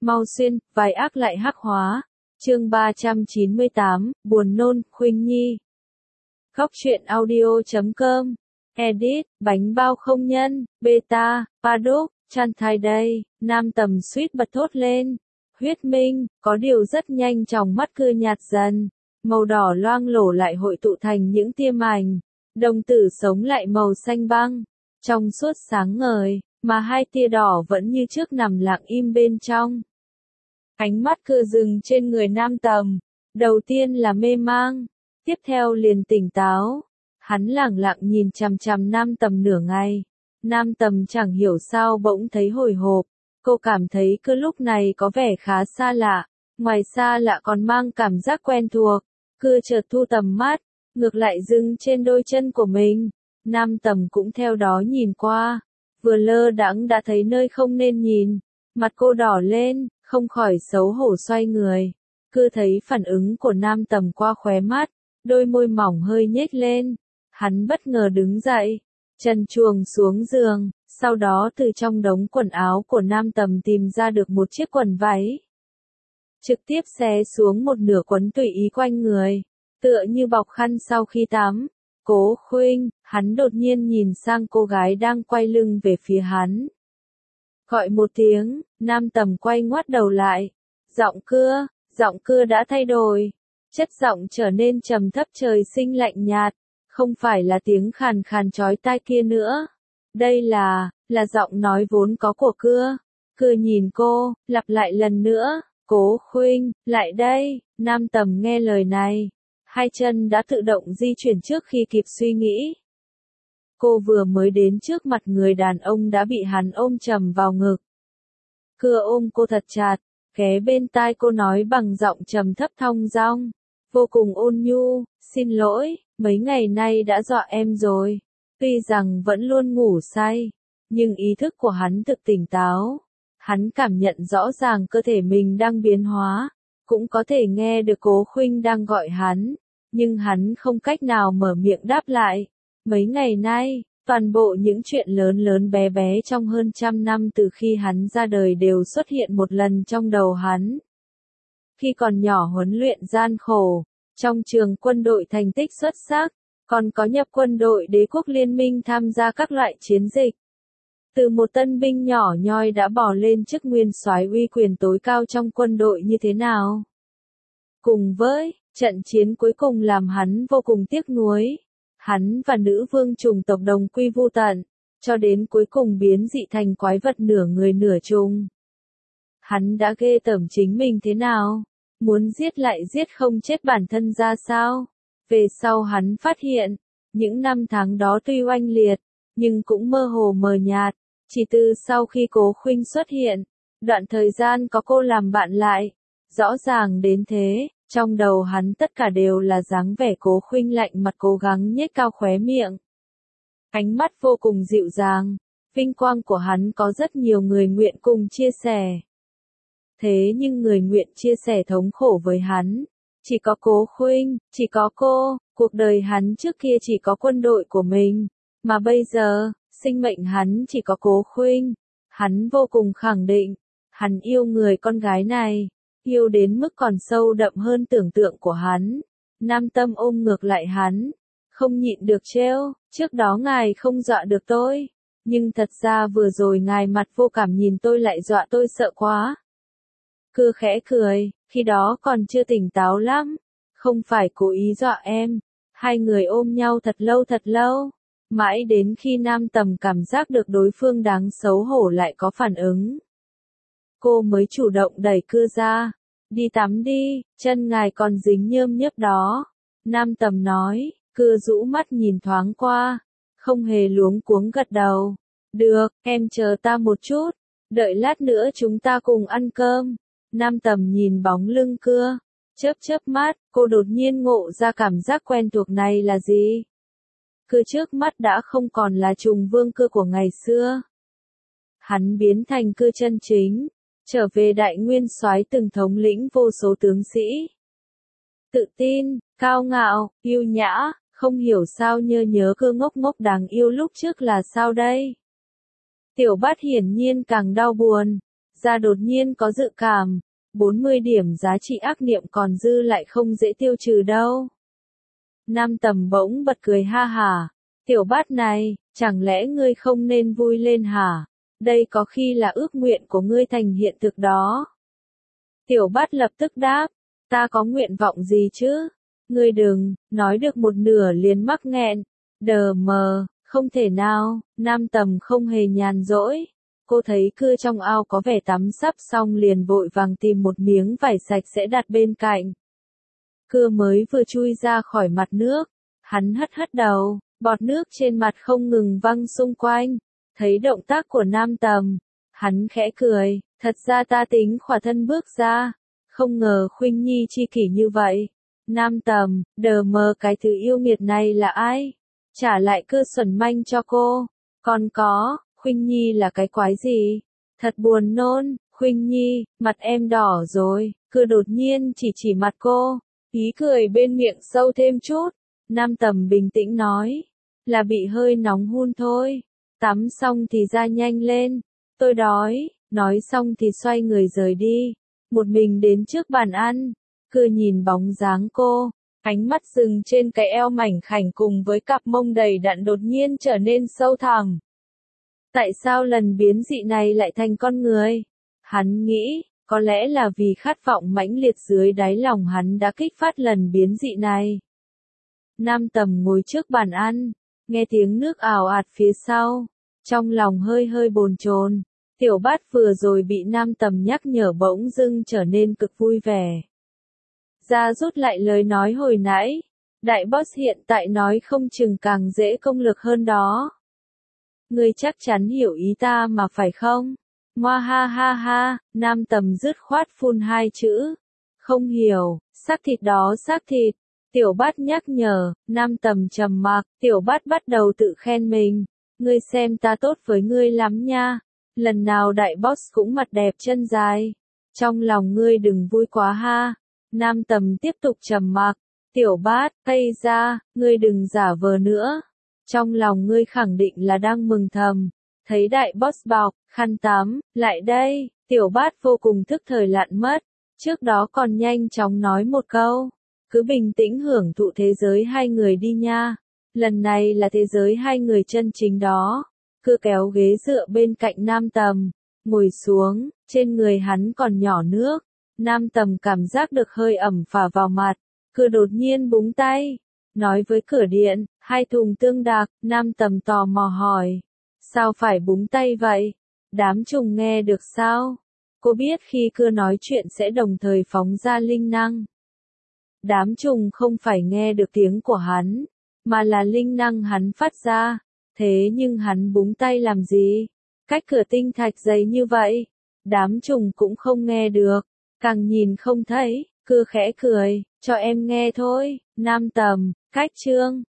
Mau xuyên, vai ác lại hắc hóa. Chương 398, buồn nôn, Khuynh Nhi. Góc truyện audio.com. Edit, bánh bao không nhân, beta, Paddock, Chan Thai đây. Nam Tầm suýt bật thốt lên. Huyết minh, có điều rất nhanh trong mắt cưa nhạt dần. Màu đỏ loang lổ lại hội tụ thành những tia mảnh. Đồng tử sống lại màu xanh băng. Trong suốt sáng ngời, mà hai tia đỏ vẫn như trước nằm lặng im bên trong. Ánh mắt cưa dừng trên người Nam Tầm. Đầu tiên là mê mang. Tiếp theo liền tỉnh táo. Hắn lẳng lặng nhìn chằm chằm Nam Tầm nửa ngày. Nam Tầm chẳng hiểu sao bỗng thấy hồi hộp. Cô cảm thấy cứ lúc này có vẻ khá xa lạ. Ngoài xa lạ còn mang cảm giác quen thuộc. Cứ chợt thu tầm mắt. Ngược lại dừng trên đôi chân của mình. Nam Tầm cũng theo đó nhìn qua. Vừa lơ đãng đã thấy nơi không nên nhìn. Mặt cô đỏ lên, không khỏi xấu hổ xoay người. Cứ thấy phản ứng của Nam Tầm qua khóe mắt. Đôi môi mỏng hơi nhếch lên. Hắn bất ngờ đứng dậy. Chân chuồng xuống giường. Sau đó từ trong đống quần áo của Nam Tầm tìm ra được một chiếc quần váy. Trực tiếp xé xuống một nửa quấn tùy ý quanh người. Tựa như bọc khăn sau khi tắm. Cố Khuynh, hắn đột nhiên nhìn sang cô gái đang quay lưng về phía hắn. Gọi một tiếng, Nam Tầm quay ngoắt đầu lại. Giọng cưa đã thay đổi. Chất giọng trở nên trầm thấp trời sinh lạnh nhạt. Không phải là tiếng khàn khàn chói tai kia nữa. Đây là giọng nói vốn có của cưa. Cưa nhìn cô, lặp lại lần nữa. Cố Khuynh, lại đây. Nam Tầm nghe lời này. Hai chân đã tự động di chuyển trước khi kịp suy nghĩ. Cô vừa mới đến trước mặt người đàn ông đã bị hắn ôm chầm vào ngực. Cưa ôm cô thật chặt, ghé bên tai cô nói bằng giọng trầm thấp thong dong, vô cùng ôn nhu, xin lỗi, mấy ngày nay đã dọa em rồi. Tuy rằng vẫn luôn ngủ say, nhưng ý thức của hắn thực tỉnh táo. Hắn cảm nhận rõ ràng cơ thể mình đang biến hóa, cũng có thể nghe được Cố Khuynh đang gọi hắn. Nhưng hắn không cách nào mở miệng đáp lại. Mấy ngày nay, toàn bộ những chuyện lớn lớn bé bé trong hơn 100 năm từ khi hắn ra đời đều xuất hiện một lần trong đầu hắn. Khi còn nhỏ huấn luyện gian khổ, trong trường quân đội thành tích xuất sắc, còn có nhập quân đội đế quốc liên minh tham gia các loại chiến dịch. Từ một tân binh nhỏ nhoi đã bò lên chức nguyên soái uy quyền tối cao trong quân đội như thế nào? Cùng với trận chiến cuối cùng làm hắn vô cùng tiếc nuối. Hắn và nữ vương trùng tộc đồng quy vu tận, cho đến cuối cùng biến dị thành quái vật nửa người nửa trùng. Hắn đã ghê tởm chính mình thế nào? Muốn giết lại giết không chết bản thân ra sao? Về sau hắn phát hiện, những năm tháng đó tuy oanh liệt, nhưng cũng mơ hồ mờ nhạt. Chỉ từ sau khi Cố Khuynh xuất hiện, đoạn thời gian có cô làm bạn lại, rõ ràng đến thế. Trong đầu hắn tất cả đều là dáng vẻ Cố Khuynh lạnh mặt cố gắng nhếch cao khóe miệng. Ánh mắt vô cùng dịu dàng, vinh quang của hắn có rất nhiều người nguyện cùng chia sẻ. Thế nhưng người nguyện chia sẻ thống khổ với hắn, chỉ có Cố Khuynh, chỉ có cô, cuộc đời hắn trước kia chỉ có quân đội của mình, mà bây giờ, sinh mệnh hắn chỉ có Cố Khuynh. Hắn vô cùng khẳng định, hắn yêu người con gái này. Yêu đến mức còn sâu đậm hơn tưởng tượng của hắn. Nam Tâm ôm ngược lại hắn. Không nhịn được trêu, trước đó ngài không dọa được tôi. Nhưng thật ra vừa rồi ngài mặt vô cảm nhìn tôi lại dọa tôi sợ quá. Cưa khẽ cười, khi đó còn chưa tỉnh táo lắm. Không phải cố ý dọa em. Hai người ôm nhau thật lâu. Mãi đến khi Nam Tầm cảm giác được đối phương đáng xấu hổ lại có phản ứng. Cô mới chủ động đẩy cưa ra. Đi tắm đi, chân ngài còn dính nhơm nhớp đó. Nam Tầm nói, cưa rũ mắt nhìn thoáng qua. Không hề luống cuống gật đầu. Được, em chờ ta một chút. Đợi lát nữa chúng ta cùng ăn cơm. Nam Tầm nhìn bóng lưng cưa. Chớp mắt, cô đột nhiên ngộ ra cảm giác quen thuộc này là gì? Cưa trước mắt đã không còn là trùng vương cưa của ngày xưa. Hắn biến thành cưa chân chính. Trở về đại nguyên soái từng thống lĩnh vô số tướng sĩ. Tự tin, cao ngạo, yêu nhã, không hiểu sao nhớ cưa ngốc ngốc đáng yêu lúc trước là sao đây. Tiểu Bát hiển nhiên càng đau buồn. ra đột nhiên có dự cảm, 40 điểm giá trị ác niệm còn dư lại không dễ tiêu trừ đâu. Nam Tầm bỗng bật cười ha hả, tiểu bát này, chẳng lẽ ngươi không nên vui lên hả? Đây có khi là ước nguyện của ngươi thành hiện thực đó. Tiểu bát lập tức đáp, ta có nguyện vọng gì chứ? Ngươi đừng, nói được một nửa liền mắc nghẹn. Đờ mờ, không thể nào, Nam Tầm không hề nhàn rỗi. Cô thấy cưa trong ao có vẻ tắm sắp xong liền vội vàng tìm một miếng vải sạch sẽ đặt bên cạnh. Cưa mới vừa chui ra khỏi mặt nước, hắn hất hất đầu, bọt nước trên mặt không ngừng văng xung quanh. Thấy động tác của Nam Tầm, hắn khẽ cười, thật ra ta tính khỏa thân bước ra, không ngờ Khuynh Nhi chi kỷ như vậy. Nam Tầm, đờ mờ cái thứ yêu nghiệt này là ai? Trả lại Cưa xuẩn manh cho cô. Còn có, Khuynh Nhi là cái quái gì? Thật buồn nôn, Khuynh Nhi, mặt em đỏ rồi. Cưa đột nhiên chỉ mặt cô, ý cười bên miệng sâu thêm chút. Nam Tầm bình tĩnh nói, là bị hơi nóng hun thôi. Tắm xong thì ra nhanh lên, tôi đói. Nói xong thì xoay người rời đi, một mình đến trước bàn ăn. Cưa nhìn bóng dáng cô, ánh mắt dừng trên cái eo mảnh khảnh cùng với cặp mông đầy đặn đột nhiên trở nên sâu thẳm. Tại sao lần biến dị này lại thành con người? Hắn nghĩ, có lẽ là vì khát vọng mãnh liệt dưới đáy lòng hắn đã kích phát lần biến dị này. Nam Tầm ngồi trước bàn ăn, nghe tiếng nước ào ạt phía sau, trong lòng hơi bồn chồn. Tiểu bát vừa rồi bị Nam Tầm nhắc nhở bỗng dưng trở nên cực vui vẻ. Ra rút lại lời nói hồi nãy, đại boss hiện tại nói không chừng càng dễ công lực hơn đó. Ngươi chắc chắn hiểu ý ta mà phải không? Ngoa ha ha ha, Nam Tầm dứt khoát phun hai chữ. Không hiểu, xác thịt đó xác thịt. Tiểu bát nhắc nhở, Nam Tầm trầm mặc, tiểu bát bắt đầu tự khen mình. Ngươi xem ta tốt với ngươi lắm nha. Lần nào đại boss cũng mặt đẹp chân dài. Trong lòng ngươi đừng vui quá ha. Nam Tầm tiếp tục trầm mặc. Tiểu bát, cây ra, ngươi đừng giả vờ nữa. Trong lòng ngươi khẳng định là đang mừng thầm. Thấy đại boss bọc, khăn tắm, lại đây. Tiểu bát vô cùng thức thời lặn mất. Trước đó còn nhanh chóng nói một câu. Cứ bình tĩnh hưởng thụ thế giới hai người đi nha. Lần này là thế giới hai người chân chính đó. Cưa kéo ghế dựa bên cạnh Nam Tầm, ngồi xuống, trên người hắn còn nhỏ nước. Nam Tầm cảm giác được hơi ẩm phả vào mặt, Cưa đột nhiên búng tay, nói với cửa điện, 2 thùng tương đặc. Nam Tầm tò mò hỏi, sao phải búng tay vậy? Đám trùng nghe được sao? Cô biết khi Cưa nói chuyện sẽ đồng thời phóng ra linh năng. Đám trùng không phải nghe được tiếng của hắn, mà là linh năng hắn phát ra. Thế nhưng hắn búng tay làm gì? Cách cửa tinh thạch dày như vậy, đám trùng cũng không nghe được, càng nhìn không thấy. Cưa khẽ cười, cho em nghe thôi. Nam Tầm, cách chương